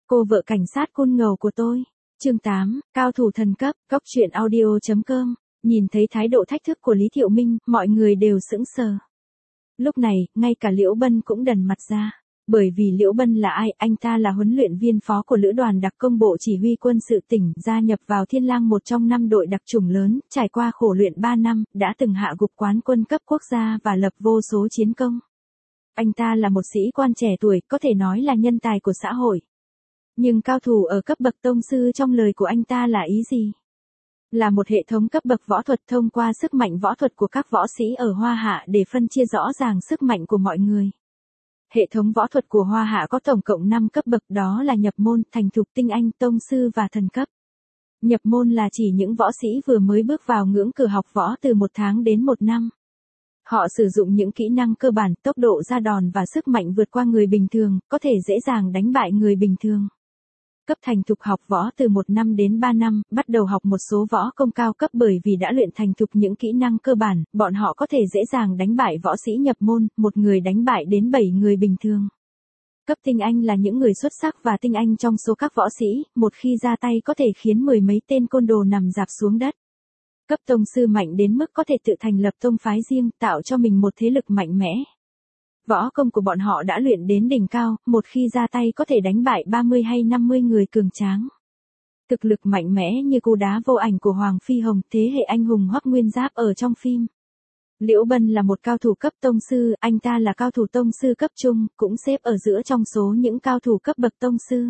Cô vợ cảnh sát côn ngầu của tôi. Chương 8, cao thủ thần cấp, góc truyện audio.com. Nhìn thấy thái độ thách thức của Lý Thiệu Minh, mọi người đều sững sờ. Lúc này, ngay cả Liễu Bân cũng đần mặt ra. Bởi vì Liễu Bân là ai? Anh ta là huấn luyện viên phó của Lữ đoàn đặc công Bộ Chỉ huy Quân sự tỉnh, gia nhập vào Thiên Lang, một trong 5 đội đặc chủng lớn, trải qua khổ luyện 3 năm, đã từng hạ gục quán quân cấp quốc gia và lập vô số chiến công. Anh ta là một sĩ quan trẻ tuổi, có thể nói là nhân tài của xã hội. Nhưng cao thủ ở cấp bậc tông sư trong lời của anh ta là ý gì? Là một hệ thống cấp bậc võ thuật thông qua sức mạnh võ thuật của các võ sĩ ở Hoa Hạ để phân chia rõ ràng sức mạnh của mọi người. Hệ thống võ thuật của Hoa Hạ có tổng cộng 5 cấp bậc, đó là nhập môn, thành thục, tinh anh, tông sư và thần cấp. Nhập môn là chỉ những võ sĩ vừa mới bước vào ngưỡng cửa học võ từ 1 tháng đến 1 năm. Họ sử dụng những kỹ năng cơ bản, tốc độ ra đòn và sức mạnh vượt qua người bình thường, có thể dễ dàng đánh bại người bình thường. Cấp thành thục học võ từ 1 năm đến 3 năm, bắt đầu học một số võ công cao cấp, bởi vì đã luyện thành thục những kỹ năng cơ bản, bọn họ có thể dễ dàng đánh bại võ sĩ nhập môn, một người đánh bại đến 7 người bình thường. Cấp tinh anh là những người xuất sắc và tinh anh trong số các võ sĩ, một khi ra tay có thể khiến 10 mấy tên côn đồ nằm rạp xuống đất. Cấp tông sư mạnh đến mức có thể tự thành lập tông phái riêng, tạo cho mình một thế lực mạnh mẽ. Võ công của bọn họ đã luyện đến đỉnh cao, một khi ra tay có thể đánh bại 30 hay 50 người cường tráng. Thực lực mạnh mẽ như cú đá vô ảnh của Hoàng Phi Hồng, thế hệ anh hùng Hoắc Nguyên Giáp ở trong phim. Liễu Bân là một cao thủ cấp tông sư, anh ta là cao thủ tông sư cấp trung, cũng xếp ở giữa trong số những cao thủ cấp bậc tông sư.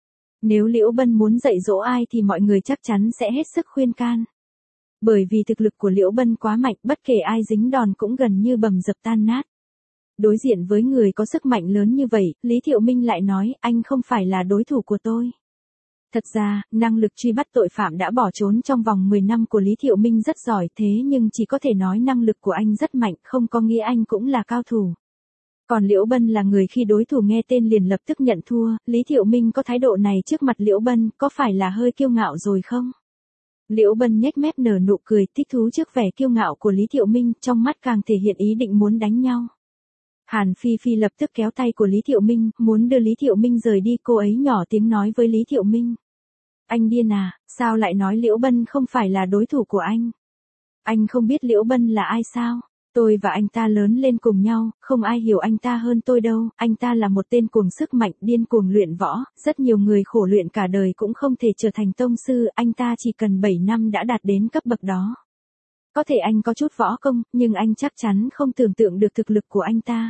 Nếu Liễu Bân muốn dạy dỗ ai thì mọi người chắc chắn sẽ hết sức khuyên can. Bởi vì thực lực của Liễu Bân quá mạnh, bất kể ai dính đòn cũng gần như bầm dập tan nát. Đối diện với người có sức mạnh lớn như vậy, Lý Thiệu Minh lại nói, anh không phải là đối thủ của tôi. Thật ra, năng lực truy bắt tội phạm đã bỏ trốn trong vòng 10 năm của Lý Thiệu Minh rất giỏi, thế nhưng chỉ có thể nói năng lực của anh rất mạnh, không có nghĩa anh cũng là cao thủ. Còn Liễu Bân là người khi đối thủ nghe tên liền lập tức nhận thua, Lý Thiệu Minh có thái độ này trước mặt Liễu Bân, có phải là hơi kiêu ngạo rồi không? Liễu Bân nhếch mép nở nụ cười, thích thú trước vẻ kiêu ngạo của Lý Thiệu Minh, trong mắt càng thể hiện ý định muốn đánh nhau. Hàn Phi Phi lập tức kéo tay của Lý Thiệu Minh, muốn đưa Lý Thiệu Minh rời đi, cô ấy nhỏ tiếng nói với Lý Thiệu Minh. Anh điên à, sao lại nói Liễu Bân không phải là đối thủ của anh? Anh không biết Liễu Bân là ai sao? Tôi và anh ta lớn lên cùng nhau, không ai hiểu anh ta hơn tôi đâu, anh ta là một tên cuồng sức mạnh, điên cuồng luyện võ, rất nhiều người khổ luyện cả đời cũng không thể trở thành tông sư, anh ta chỉ cần 7 năm đã đạt đến cấp bậc đó. Có thể anh có chút võ công, nhưng anh chắc chắn không tưởng tượng được thực lực của anh ta.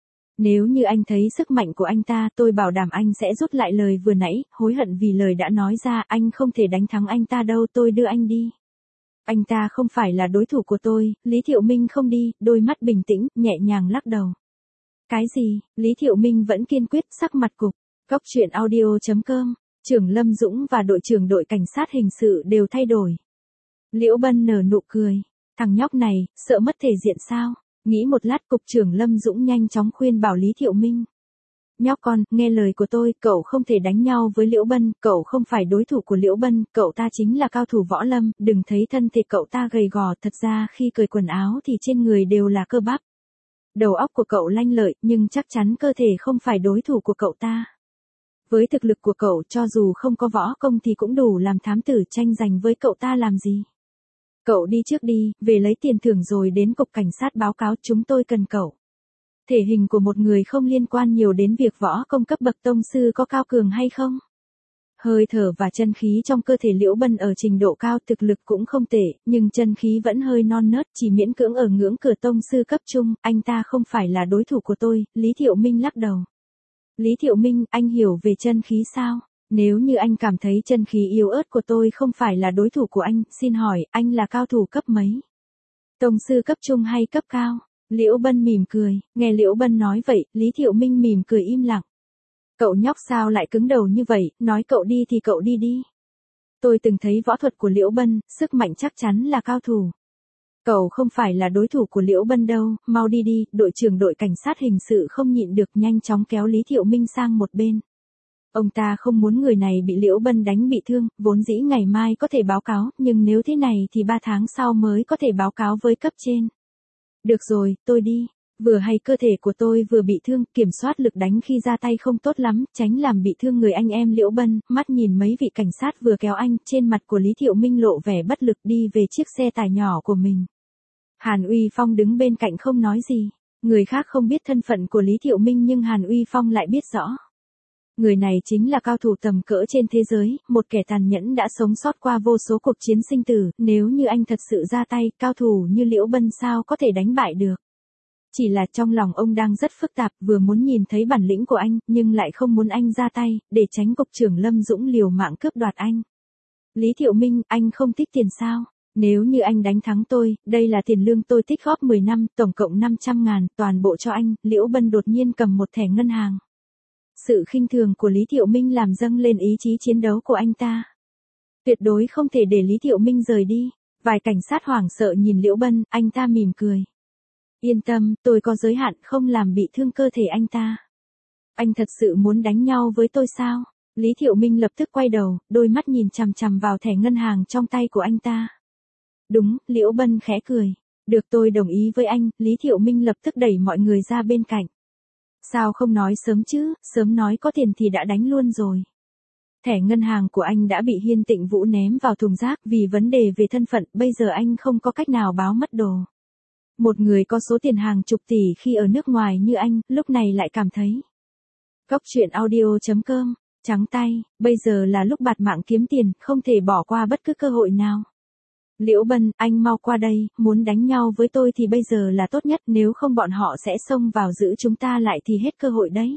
Nếu như anh thấy sức mạnh của anh ta, tôi bảo đảm anh sẽ rút lại lời vừa nãy, hối hận vì lời đã nói ra, anh không thể đánh thắng anh ta đâu, tôi đưa anh đi. Anh ta không phải là đối thủ của tôi, Lý Thiệu Minh không đi, đôi mắt bình tĩnh, nhẹ nhàng lắc đầu. Cái gì? Lý Thiệu Minh vẫn kiên quyết, sắc mặt cục. Góc truyện audio.com, trưởng Lâm Dũng và đội trưởng đội cảnh sát hình sự đều thay đổi. Liễu Bân nở nụ cười. Thằng nhóc này, sợ mất thể diện sao? Nghĩ một lát, cục trưởng Lâm Dũng nhanh chóng khuyên bảo Lý Thiệu Minh. Nhóc con, nghe lời của tôi, cậu không thể đánh nhau với Liễu Bân, cậu không phải đối thủ của Liễu Bân, cậu ta chính là cao thủ võ lâm, đừng thấy thân thể cậu ta gầy gò, thật ra khi cởi quần áo thì trên người đều là cơ bắp. Đầu óc của cậu lanh lợi, nhưng chắc chắn cơ thể không phải đối thủ của cậu ta. Với thực lực của cậu, cho dù không có võ công thì cũng đủ làm thám tử, tranh giành với cậu ta làm gì. Cậu đi trước đi, về lấy tiền thưởng rồi đến cục cảnh sát báo cáo, chúng tôi cần cậu. Thể hình của một người không liên quan nhiều đến việc võ công cấp bậc tông sư có cao cường hay không. Hơi thở và chân khí trong cơ thể Liễu Bân ở trình độ cao, thực lực cũng không tệ, nhưng chân khí vẫn hơi non nớt, chỉ miễn cưỡng ở ngưỡng cửa tông sư cấp trung, anh ta không phải là đối thủ của tôi, Lý Thiệu Minh lắc đầu. Lý Thiệu Minh, anh hiểu về chân khí sao? Nếu như anh cảm thấy chân khí yếu ớt của tôi không phải là đối thủ của anh, xin hỏi, anh là cao thủ cấp mấy? Tông sư cấp trung hay cấp cao? Liễu Bân mỉm cười, nghe Liễu Bân nói vậy, Lý Thiệu Minh mỉm cười im lặng. Cậu nhóc sao lại cứng đầu như vậy, nói cậu đi thì cậu đi đi. Tôi từng thấy võ thuật của Liễu Bân, sức mạnh chắc chắn là cao thủ. Cậu không phải là đối thủ của Liễu Bân đâu, mau đi đi, đội trưởng đội cảnh sát hình sự không nhịn được nhanh chóng kéo Lý Thiệu Minh sang một bên. Ông ta không muốn người này bị Liễu Bân đánh bị thương, vốn dĩ ngày mai có thể báo cáo, nhưng nếu thế này thì 3 tháng sau mới có thể báo cáo với cấp trên. Được rồi, tôi đi. Vừa hay cơ thể của tôi vừa bị thương, kiểm soát lực đánh khi ra tay không tốt lắm, tránh làm bị thương người anh em Liễu Bân, mắt nhìn mấy vị cảnh sát vừa kéo anh, trên mặt của Lý Thiệu Minh lộ vẻ bất lực đi về chiếc xe tải nhỏ của mình. Hàn Uy Phong đứng bên cạnh không nói gì, người khác không biết thân phận của Lý Thiệu Minh nhưng Hàn Uy Phong lại biết rõ. Người này chính là cao thủ tầm cỡ trên thế giới, một kẻ tàn nhẫn đã sống sót qua vô số cuộc chiến sinh tử, nếu như anh thật sự ra tay, cao thủ như Liễu Bân sao có thể đánh bại được. Chỉ là trong lòng ông đang rất phức tạp, vừa muốn nhìn thấy bản lĩnh của anh, nhưng lại không muốn anh ra tay, để tránh cục trưởng Lâm Dũng liều mạng cướp đoạt anh. Lý Thiệu Minh, anh không thích tiền sao? Nếu như anh đánh thắng tôi, đây là tiền lương tôi tích góp 10 năm, tổng cộng 500.000, toàn bộ cho anh. Liễu Bân đột nhiên cầm một thẻ ngân hàng. Sự khinh thường của Lý Thiệu Minh làm dâng lên ý chí chiến đấu của anh ta. Tuyệt đối không thể để Lý Thiệu Minh rời đi. Vài cảnh sát hoảng sợ nhìn Liễu Bân, anh ta mỉm cười. Yên tâm, tôi có giới hạn, không làm bị thương cơ thể anh ta. Anh thật sự muốn đánh nhau với tôi sao? Lý Thiệu Minh lập tức quay đầu, đôi mắt nhìn chằm chằm vào thẻ ngân hàng trong tay của anh ta. Đúng, Liễu Bân khẽ cười. Được, tôi đồng ý với anh. Lý Thiệu Minh lập tức đẩy mọi người ra bên cạnh. Sao không nói sớm chứ, sớm nói có tiền thì đã đánh luôn rồi. Thẻ ngân hàng của anh đã bị Hiên Tịnh Vũ ném vào thùng rác vì vấn đề về thân phận, bây giờ anh không có cách nào báo mất đồ. Một người có số tiền hàng chục tỷ khi ở nước ngoài như anh, lúc này lại cảm thấy. Cóc truyện audio.com, trắng tay, bây giờ là lúc bạt mạng kiếm tiền, không thể bỏ qua bất cứ cơ hội nào. Liễu Bân, anh mau qua đây, muốn đánh nhau với tôi thì bây giờ là tốt nhất, nếu không bọn họ sẽ xông vào giữ chúng ta lại thì hết cơ hội đấy.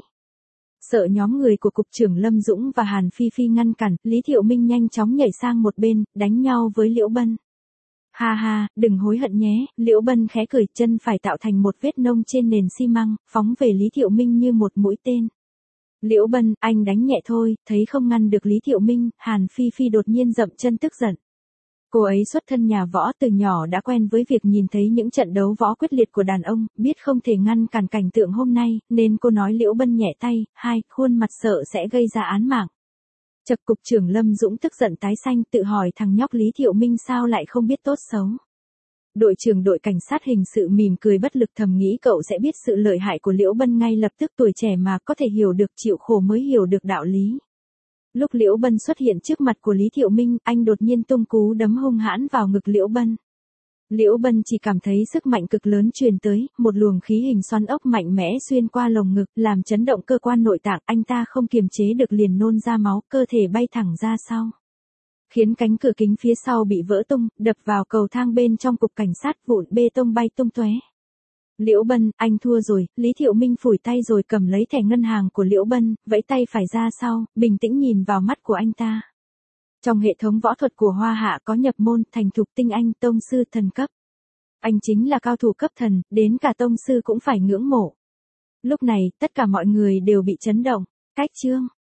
Sợ nhóm người của cục trưởng Lâm Dũng và Hàn Phi Phi ngăn cản, Lý Thiệu Minh nhanh chóng nhảy sang một bên, đánh nhau với Liễu Bân. Ha ha, đừng hối hận nhé, Liễu Bân khẽ cười, chân phải tạo thành một vết nông trên nền xi măng, phóng về Lý Thiệu Minh như một mũi tên. Liễu Bân, anh đánh nhẹ thôi, thấy không ngăn được Lý Thiệu Minh, Hàn Phi Phi đột nhiên dậm chân tức giận. Cô ấy xuất thân nhà võ, từ nhỏ đã quen với việc nhìn thấy những trận đấu võ quyết liệt của đàn ông, biết không thể ngăn cản cảnh tượng hôm nay, nên cô nói Liễu Bân nhẹ tay, khuôn mặt sợ sẽ gây ra án mạng. Chật, cục trưởng Lâm Dũng tức giận tái xanh, tự hỏi thằng nhóc Lý Thiệu Minh sao lại không biết tốt xấu. Đội trưởng đội cảnh sát hình sự mỉm cười bất lực, thầm nghĩ cậu sẽ biết sự lợi hại của Liễu Bân ngay lập tức, tuổi trẻ mà có thể hiểu được chịu khổ mới hiểu được đạo lý. Lúc Liễu Bân xuất hiện trước mặt của Lý Thiệu Minh, anh đột nhiên tung cú đấm hung hãn vào ngực Liễu Bân. Liễu Bân chỉ cảm thấy sức mạnh cực lớn truyền tới, một luồng khí hình xoắn ốc mạnh mẽ xuyên qua lồng ngực, làm chấn động cơ quan nội tạng, anh ta không kiềm chế được liền nôn ra máu, cơ thể bay thẳng ra sau. Khiến cánh cửa kính phía sau bị vỡ tung, đập vào cầu thang bên trong cục cảnh sát, vụn bê tông bay tung tóe. Liễu Bân, anh thua rồi, Lý Thiệu Minh phủi tay rồi cầm lấy thẻ ngân hàng của Liễu Bân, vẫy tay phải ra sau, bình tĩnh nhìn vào mắt của anh ta. Trong hệ thống võ thuật của Hoa Hạ có nhập môn, thành thục, tinh anh, tông sư, thần cấp. Anh chính là cao thủ cấp thần, đến cả tông sư cũng phải ngưỡng mộ. Lúc này, tất cả mọi người đều bị chấn động. Cách chương